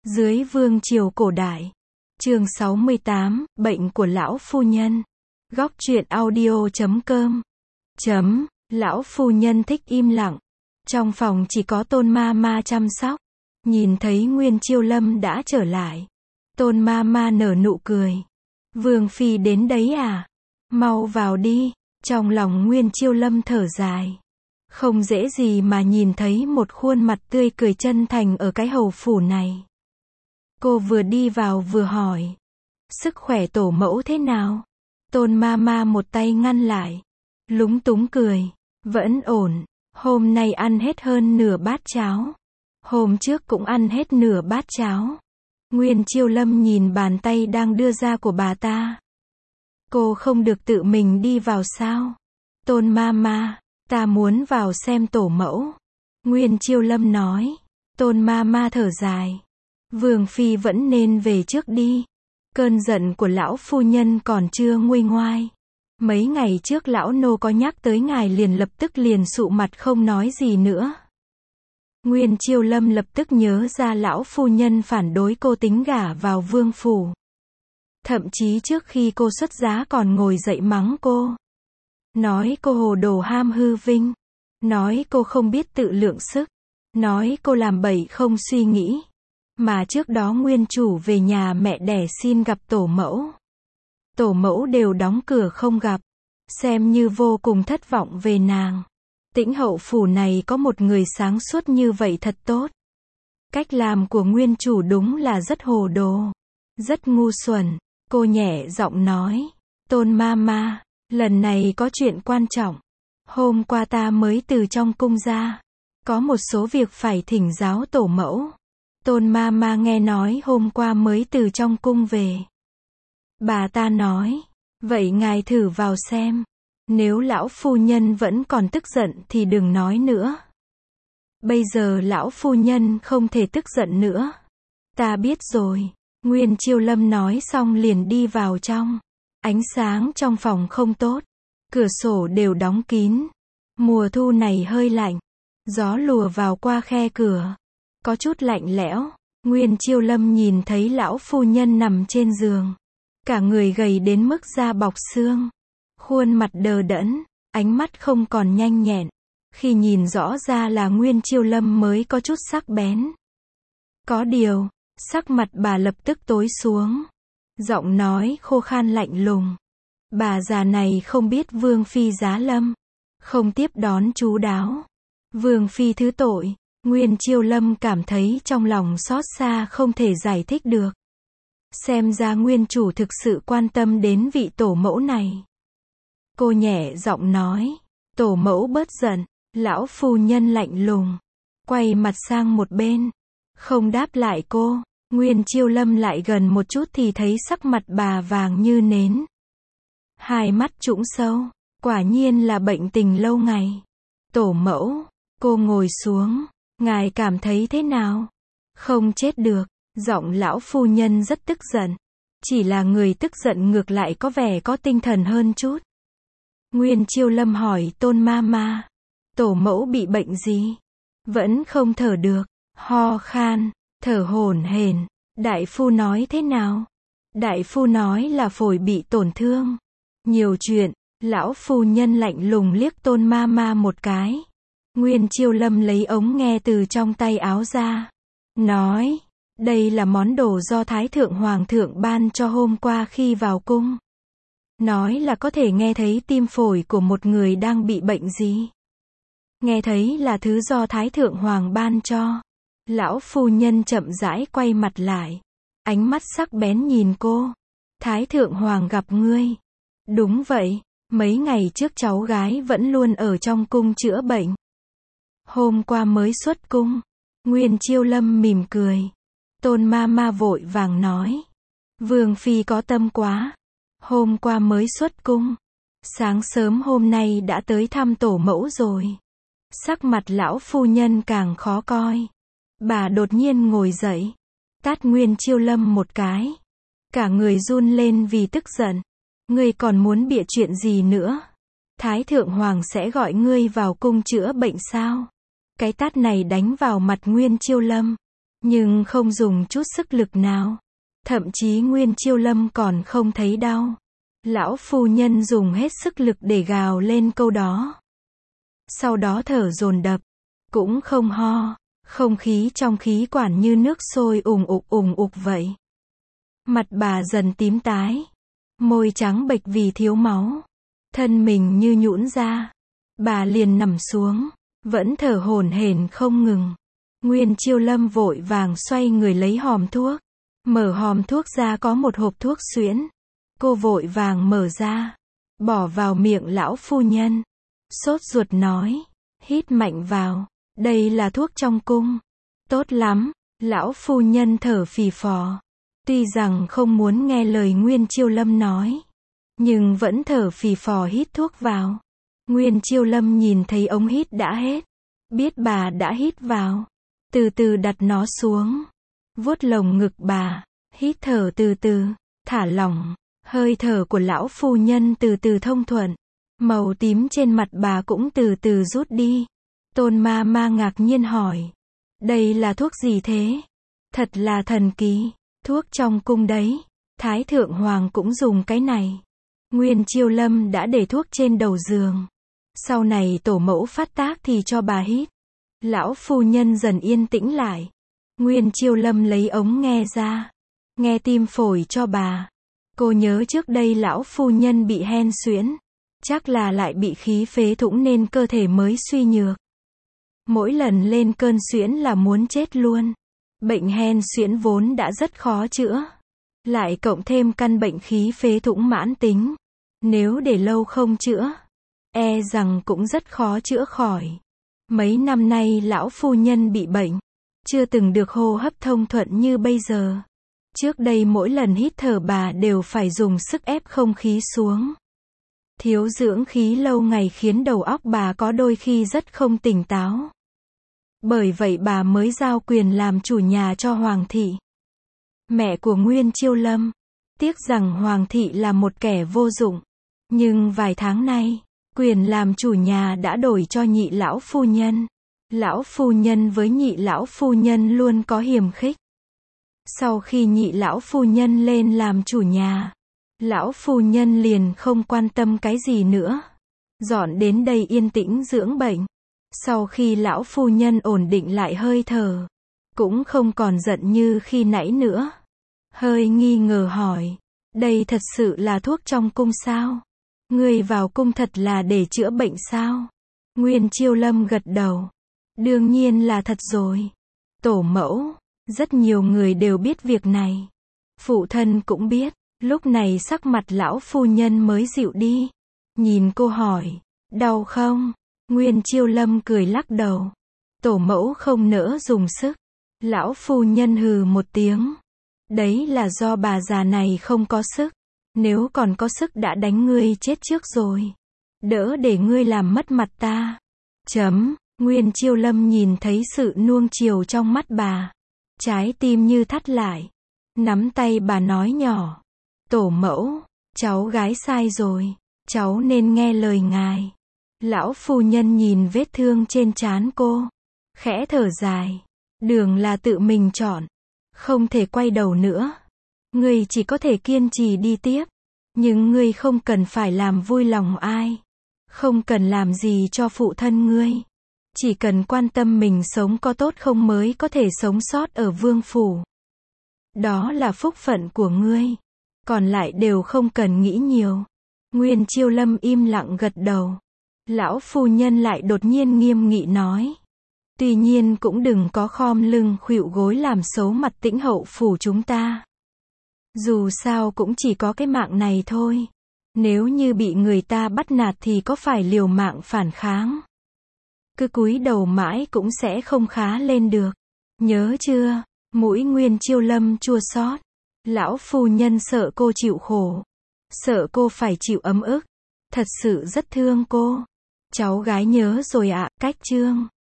Dưới vương triều cổ đại. Chương 68, bệnh của lão phu nhân. Góc truyện audio.com. Lão phu nhân thích im lặng. Trong phòng chỉ có Tôn ma ma chăm sóc. Nhìn thấy Nguyên Chiêu Lâm đã trở lại. Tôn ma ma nở nụ cười. Vương phi đến đấy à? Mau vào đi. Trong lòng Nguyên Chiêu Lâm thở dài. Không dễ gì mà nhìn thấy một khuôn mặt tươi cười chân thành ở cái hầu phủ này. Cô vừa đi vào vừa hỏi. Sức khỏe tổ mẫu thế nào? Tôn ma ma một tay ngăn lại. Lúng túng cười. Vẫn ổn. Hôm nay ăn hết hơn nửa bát cháo. Hôm trước cũng ăn hết nửa bát cháo. Nguyên Chiêu Lâm nhìn bàn tay đang đưa ra của bà ta. Cô không được tự mình đi vào sao? Tôn ma ma, ta muốn vào xem tổ mẫu. Nguyên Chiêu Lâm nói. Tôn ma ma thở dài. Vương phi vẫn nên về trước đi. Cơn giận của lão phu nhân còn chưa nguôi ngoai. Mấy ngày trước lão nô có nhắc tới ngài liền lập tức liền sụ mặt không nói gì nữa. Nguyên Chiêu Lâm lập tức nhớ ra lão phu nhân phản đối cô tính gả vào vương phủ. Thậm chí trước khi cô xuất giá còn ngồi dậy mắng cô. Nói cô hồ đồ ham hư vinh. Nói cô không biết tự lượng sức. Nói cô làm bậy không suy nghĩ. Mà trước đó nguyên chủ về nhà mẹ đẻ xin gặp tổ mẫu. Tổ mẫu đều đóng cửa không gặp. Xem như vô cùng thất vọng về nàng. Tĩnh hậu phủ này có một người sáng suốt như vậy thật tốt. Cách làm của nguyên chủ đúng là rất hồ đồ. Rất ngu xuẩn. Cô nhẹ giọng nói. Tôn ma ma, lần này có chuyện quan trọng. Hôm qua ta mới từ trong cung ra. Có một số việc phải thỉnh giáo tổ mẫu. Tôn ma ma nghe nói hôm qua mới từ trong cung về. Bà ta nói. Vậy ngài thử vào xem. Nếu lão phu nhân vẫn còn tức giận thì đừng nói nữa. Bây giờ lão phu nhân không thể tức giận nữa. Ta biết rồi. Nguyên Chiêu Lâm nói xong liền đi vào trong. Ánh sáng trong phòng không tốt. Cửa sổ đều đóng kín. Mùa thu này hơi lạnh. Gió lùa vào qua khe cửa. Có chút lạnh lẽo. Nguyên Chiêu Lâm nhìn thấy lão phu nhân nằm trên giường. Cả người gầy đến mức da bọc xương. Khuôn mặt đờ đẫn. Ánh mắt không còn nhanh nhẹn. Khi nhìn rõ ra là Nguyên Chiêu Lâm mới có chút sắc bén. Có điều, sắc mặt bà lập tức tối xuống. Giọng nói khô khan lạnh lùng. Bà già này không biết Vương phi giá lâm. Không tiếp đón chú đáo. Vương phi thứ tội. Nguyên Chiêu Lâm cảm thấy trong lòng xót xa không thể giải thích được. Xem ra nguyên chủ thực sự quan tâm đến vị tổ mẫu này. Cô nhẹ giọng nói. Tổ mẫu bớt giận. Lão phu nhân lạnh lùng. Quay mặt sang một bên. Không đáp lại cô. Nguyên Chiêu Lâm lại gần một chút thì thấy sắc mặt bà vàng như nến. Hai mắt trũng sâu. Quả nhiên là bệnh tình lâu ngày. Tổ mẫu. Cô ngồi xuống. Ngài cảm thấy thế nào? Không chết được. Giọng lão phu nhân rất tức giận. Chỉ là người tức giận ngược lại có vẻ có tinh thần hơn chút. Nguyên Chiêu Lâm hỏi Tôn ma ma. Tổ mẫu bị bệnh gì? Vẫn không thở được. Ho khan. Thở hổn hển. Đại phu nói thế nào? Đại phu nói là phổi bị tổn thương. Nhiều chuyện. Lão phu nhân lạnh lùng liếc Tôn ma ma một cái. Nguyên Chiêu Lâm lấy ống nghe từ trong tay áo ra. Nói. Đây là món đồ do Thái Thượng Hoàng thượng ban cho hôm qua khi vào cung. Nói là có thể nghe thấy tim phổi của một người đang bị bệnh gì. Nghe thấy là thứ do Thái Thượng Hoàng ban cho. Lão phu nhân chậm rãi quay mặt lại. Ánh mắt sắc bén nhìn cô. Thái Thượng Hoàng gặp ngươi. Đúng vậy. Mấy ngày trước cháu gái vẫn luôn ở trong cung chữa bệnh. Hôm qua mới xuất cung. Nguyên Chiêu Lâm mỉm cười. Tôn ma ma vội vàng nói. Vương phi có tâm quá. Hôm qua mới xuất cung. Sáng sớm hôm nay đã tới thăm tổ mẫu rồi. Sắc mặt lão phu nhân càng khó coi. Bà đột nhiên ngồi dậy. Tát Nguyên Chiêu Lâm một cái. Cả người run lên vì tức giận. Ngươi còn muốn bịa chuyện gì nữa? Thái Thượng Hoàng sẽ gọi ngươi vào cung chữa bệnh sao? Cái tát này đánh vào mặt Nguyên Chiêu Lâm. nhưng không dùng chút sức lực nào. Thậm chí Nguyên Chiêu Lâm còn không thấy đau. Lão phu nhân dùng hết sức lực để gào lên câu đó. Sau đó thở dồn dập, cũng không ho, không khí trong khí quản như nước sôi ùng ục vậy. Mặt bà dần tím tái, môi trắng bệch vì thiếu máu, thân mình như nhũn ra. Bà liền nằm xuống, vẫn thở hổn hển không ngừng. Nguyên Chiêu Lâm vội vàng xoay người lấy hòm thuốc, mở hòm thuốc ra có một hộp thuốc suyễn. Cô vội vàng mở ra, bỏ vào miệng lão phu nhân. Sốt ruột nói, hít mạnh vào, đây là thuốc trong cung. Tốt lắm, lão phu nhân thở phì phò. Tuy rằng không muốn nghe lời Nguyên Chiêu Lâm nói, nhưng vẫn thở phì phò hít thuốc vào. Nguyên Chiêu Lâm nhìn thấy ống hít đã hết, biết bà đã hít vào, từ từ đặt nó xuống, vuốt lồng ngực bà, hít thở từ từ, thả lỏng. Hơi thở của lão phu nhân từ từ thông thuận, màu tím trên mặt bà cũng từ từ rút đi. Tôn ma ma ngạc nhiên hỏi, đây là thuốc gì thế? Thật là thần kỳ, thuốc trong cung đấy, Thái Thượng Hoàng cũng dùng cái này. Nguyên Chiêu Lâm đã để thuốc trên đầu giường. Sau này tổ mẫu phát tác thì cho bà hít. Lão phu nhân dần yên tĩnh lại. Nguyên Chiêu Lâm lấy ống nghe ra, nghe tim phổi cho bà. Cô nhớ trước đây lão phu nhân bị hen suyễn, chắc là lại bị khí phế thủng nên cơ thể mới suy nhược. Mỗi lần lên cơn suyễn là muốn chết luôn. Bệnh hen suyễn vốn đã rất khó chữa, lại cộng thêm căn bệnh khí phế thủng mãn tính. Nếu để lâu không chữa, e rằng cũng rất khó chữa khỏi. Mấy năm nay lão phu nhân bị bệnh, chưa từng được hô hấp thông thuận như bây giờ. Trước đây mỗi lần hít thở bà đều phải dùng sức ép không khí xuống. Thiếu dưỡng khí lâu ngày khiến đầu óc bà có đôi khi rất không tỉnh táo. Bởi vậy bà mới giao quyền làm chủ nhà cho Hoàng thị, mẹ của Nguyên Chiêu Lâm. Tiếc rằng Hoàng thị là một kẻ vô dụng. Nhưng vài tháng nay, quyền làm chủ nhà đã đổi cho nhị lão phu nhân. Lão phu nhân với nhị lão phu nhân luôn có hiềm khích. Sau khi nhị lão phu nhân lên làm chủ nhà, lão phu nhân liền không quan tâm cái gì nữa. Dọn đến đây yên tĩnh dưỡng bệnh. Sau khi lão phu nhân ổn định lại hơi thở, cũng không còn giận như khi nãy nữa. Hơi nghi ngờ hỏi, đây thật sự là thuốc trong cung sao? Ngươi vào cung thật là để chữa bệnh sao? Nguyên Chiêu Lâm gật đầu. Đương nhiên là thật rồi. Tổ mẫu, rất nhiều người đều biết việc này. Phụ thân cũng biết. Lúc này sắc mặt lão phu nhân mới dịu đi. Nhìn cô hỏi, đau không? Nguyên Chiêu Lâm cười lắc đầu. Tổ mẫu không nỡ dùng sức. Lão phu nhân hừ một tiếng. Đấy là do bà già này không có sức. Nếu còn có sức đã đánh ngươi chết trước rồi. Đỡ để ngươi làm mất mặt ta. Nguyên Chiêu Lâm nhìn thấy sự nuông chiều trong mắt bà. Trái tim như thắt lại. Nắm tay bà nói nhỏ. Tổ mẫu, cháu gái sai rồi. Cháu nên nghe lời ngài. Lão phu nhân nhìn vết thương trên trán cô. Khẽ thở dài. Đường là tự mình chọn. Không thể quay đầu nữa. Ngươi chỉ có thể kiên trì đi tiếp. Nhưng ngươi không cần phải làm vui lòng ai. Không cần làm gì cho phụ thân ngươi. Chỉ cần quan tâm mình sống có tốt không mới có thể sống sót ở vương phủ. Đó là phúc phận của ngươi. Còn lại đều không cần nghĩ nhiều. Nguyên Chiêu Lâm im lặng gật đầu. Lão phu nhân lại đột nhiên nghiêm nghị nói. Tuy nhiên cũng đừng có khom lưng khuỵu gối làm xấu mặt Tĩnh hậu phủ chúng ta. Dù sao cũng chỉ có cái mạng này thôi. Nếu như bị người ta bắt nạt thì có phải liều mạng phản kháng. Cứ cúi đầu mãi cũng sẽ không khá lên được. Nhớ chưa? Mũi Nguyên Chiêu Lâm chua xót. Lão phu nhân sợ cô chịu khổ. Sợ cô phải chịu ấm ức. Thật sự rất thương cô. Cháu gái nhớ rồi ạ. Cách chương